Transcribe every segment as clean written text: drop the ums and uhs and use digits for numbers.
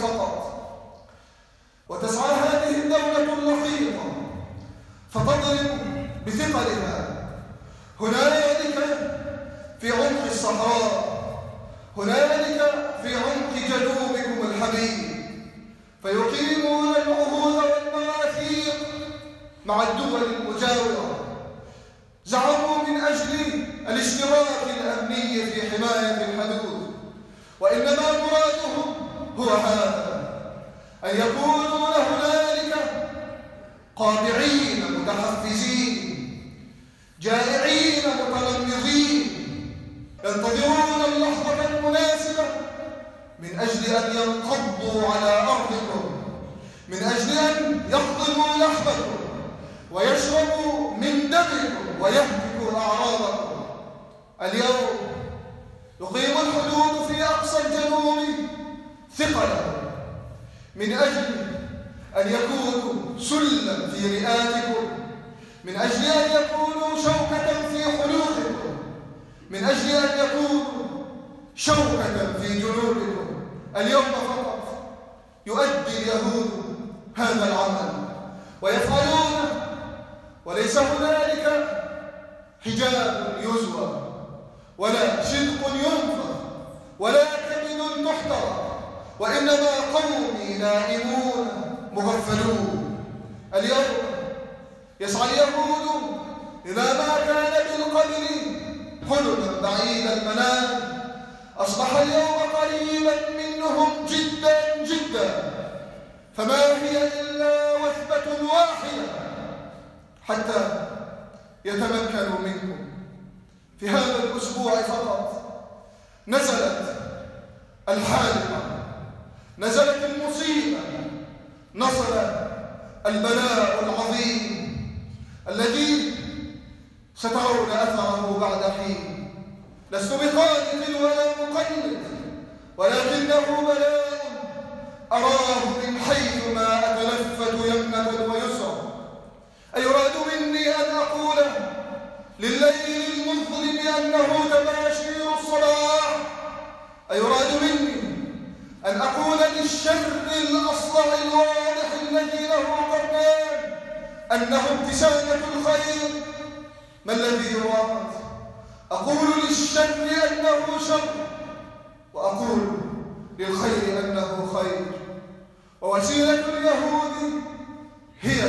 فقط، وتسعى هذه الدولة اللقيطة فتضرب بثقلها هنالك في عمق الصحراء، هنالك في عمق جنوبكم الحبيب، فيقيمون العهود والمواثيق مع الدول المجاورة. زعموا من أجل الاشتراك الأمني في حماية الحدود، وإنما مرادهم هو هذا، أن يكونون هنالك قابعين متحفزين جائعين متلمذين، ينتظرون اللحظة المناسبة من أجل أن ينقضوا على أرضكم، من أجل أن يقضموا لحمكم ويشربوا من دمكم ويهتكوا أعراضكم. اليوم يقيم الحدود في أقصى الجنوب ثقلا من أجل أن يكونوا سلا في رئاتكم، من أجل أن يكونوا شوكة في حلوقكم، من أجل أن يكونوا شوكة في جنوبكم. اليوم فقط يؤدي اليهود هذا العمل ويفعلون، وليس هنالك حجاب يزوى ولا شدق ينفض ولا كبد تحترق، وإنما قومي نائمون مغفلون. اليوم يسعى اليهود إلى ما كان بالقبل حلما بعيد المنام، أصبح اليوم قريبا منهم جدا جدا، فما هي إلا وثبة واحدة حتى يتمكنوا منكم. في هذا الأسبوع فقط نزلت الحادثة، نزلت المصيبة، نزل البلاء العظيم الذي سترون أثره بعد حين. لست بقانت ولا مقلد، ولكنه بلاء أراه من حيث ما أتلفت يمنة ويسرا. أيراد مني أن أقول لليل المظلم أنه تباشير الصباح؟ أيراد مني أن أقول للشر الأصلع الواضح الذي له قرنان أنه ابتسامة الخير؟ ما الذي يراد؟ أقول للشر أنه شر، وأقول للخير أنه خير. ووسيلة اليهود هي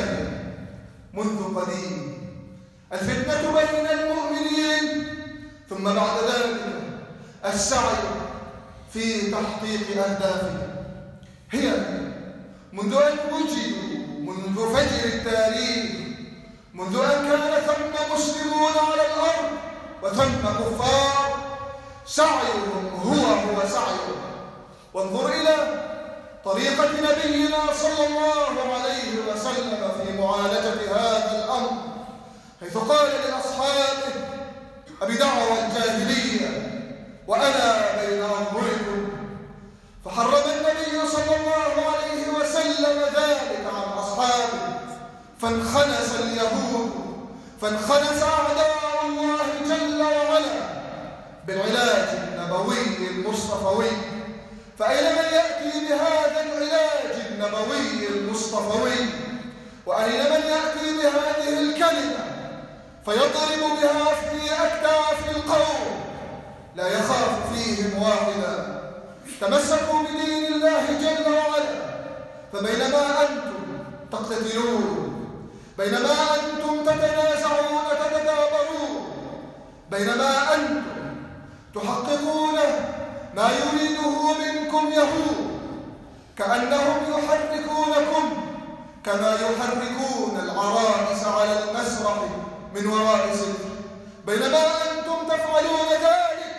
منذ قديم الفتنة بين المؤمنين، ثم بعد ذلك السعي في تحقيق أهدافهم. هي منذ أن وجدوا، منذ فجر التاريخ، منذ أن كان ثم مسلمون على الأرض وثم كفار، سعيهم هو سعيهم. وانظر إلى طريقة نبينا صلى الله عليه وسلم في معالجة هذا الأمر، حيث قال لأصحابه: أبدعوى الجاهلية وأنا بين أظهركم. فحرم النبي صلى الله عليه وسلم ذلك عن أصحابه، فانخنس اليهود، فانخنس أعداء الله جل وعلا بالعلاج النبوي المصطفوي. فأين من يأتي بهذا العلاج النبوي المصطفوي؟ وأين من يأتي بهذه الكلمة فيضرب بها في أكتاف القوم لا يخاف فيهم واحدا؟ تمسكوا بدين الله جل وعلا، فبينما أنتم تقتتلون، بينما أنتم تتنازعون تتدابرون، بينما أنتم تحققون ما يريده منكم يهود، كأنهم يحركونكم كما يحركون العرائس على المسرح من وراء ستر، بينما أنتم تفعلون ذلك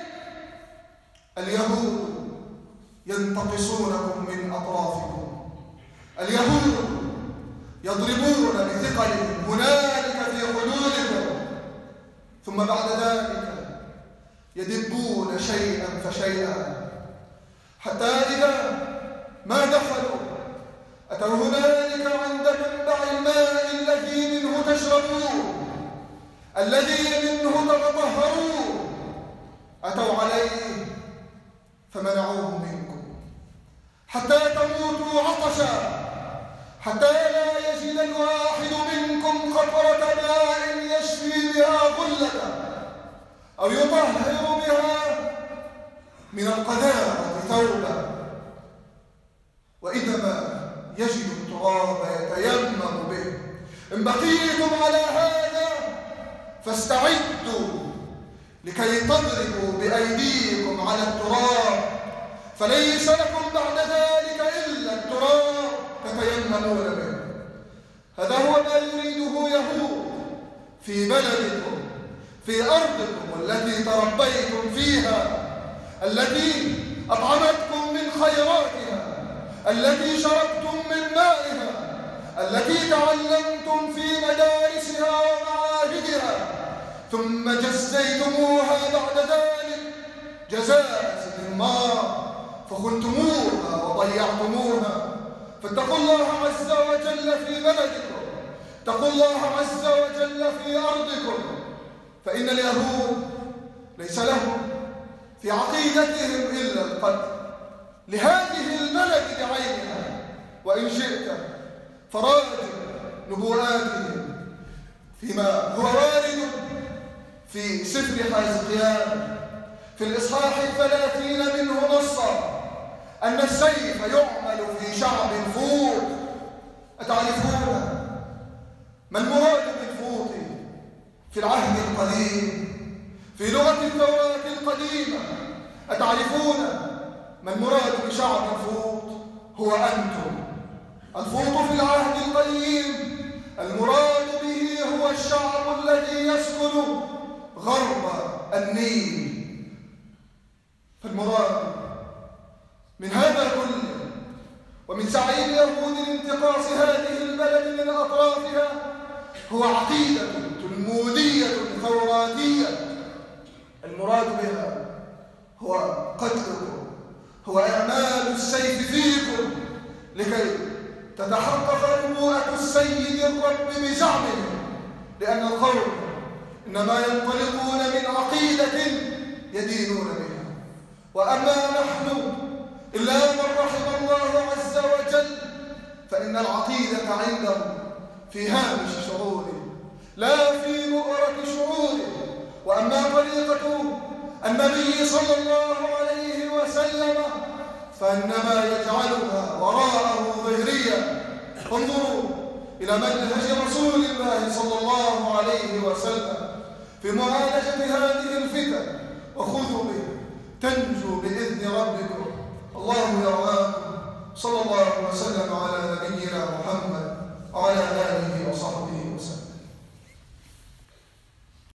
اليهود ينتقصونكم من أطرافكم. اليهود يضربون بثقلهم هنالك في حدودكم، ثم بعد ذلك يدبون شيئا فشيئا، حتى إذا ما دخلوا أتوا هنالك عند منبع الماء الذي منه تشربون، الذي منه تتطهرون، أتوا عليه فمنعوه منكم، حتى تموتوا عطشا، حتى لا يجد الواحد منكم قطرة ماء يشفي بها غلته أو يطهر بها من القذارة ثوبا، وإنما يجد التراب يتيمم به. إن بقيتم على هذا فاستعدوا لكي تضربوا بأيديكم على التراب، فليس لكم بعد ذلك إلا التراب تتيممون به. هذا هو ما يريده يهود في بلدكم، في أرضكم التي تربيتم فيها، التي أطعمتكم من خيراتها، التي شربتم من مائها، التي تعلمتم في مدارسها ومعاهدها، ثم جزيتموها بعد ذلك جزاء النار فخنتموها وضيعتموها. فاتقوا الله عز وجل في بلدكم، اتقوا الله عز وجل في أرضكم، فإن اليهود ليس لهم في عقيدتهم إلا القتل لهذه البلد بعينها. وإن شئت فراجع نبوءاتهم فيما هو وارد في سفر حزقيال في الإصحاح 30 منه نصا أن السيف يعمل في شعب الفوط. أتعرفون ما المراد بالفوط في العهد القديم في لغة التوراة القديمة؟ أتعرفون ما المراد بشعب الفوط؟ هو أنتم. الفوط في العهد القديم المراد به هو الشعب الذي يسكن غرب النيل. فالمراد من هذا كله ومن سعي اليهود لانتقاص هذه البلد من أطرافها هو عقيدة تلمودية ثوراتية المراد بها هو قتلكم، هو إعمال السيف فيكم لكي تتحقق نبوءة السيد الرب بزعمهم، لأن القوم إنما ينطلقون من عقيدة يدينون بها. وأما نحن إلا من رحم الله عز وجل فإن العقيدة عندهم في هامش شعوره لا في بؤرة شعوره. وأما طريقة النبي صلى الله عليه وسلم فإنما يجعلها وراءه ظهريا. انظروا إلى منهج رسول الله صلى الله عليه وسلم في معالجة هذه الفتن، وخذوا به تنجو بإذن ربكم. الله يرعاكم. صلى الله وسلم على نبينا محمد